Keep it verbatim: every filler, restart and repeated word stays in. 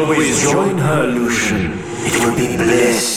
always join her, Lucian. It will be bliss.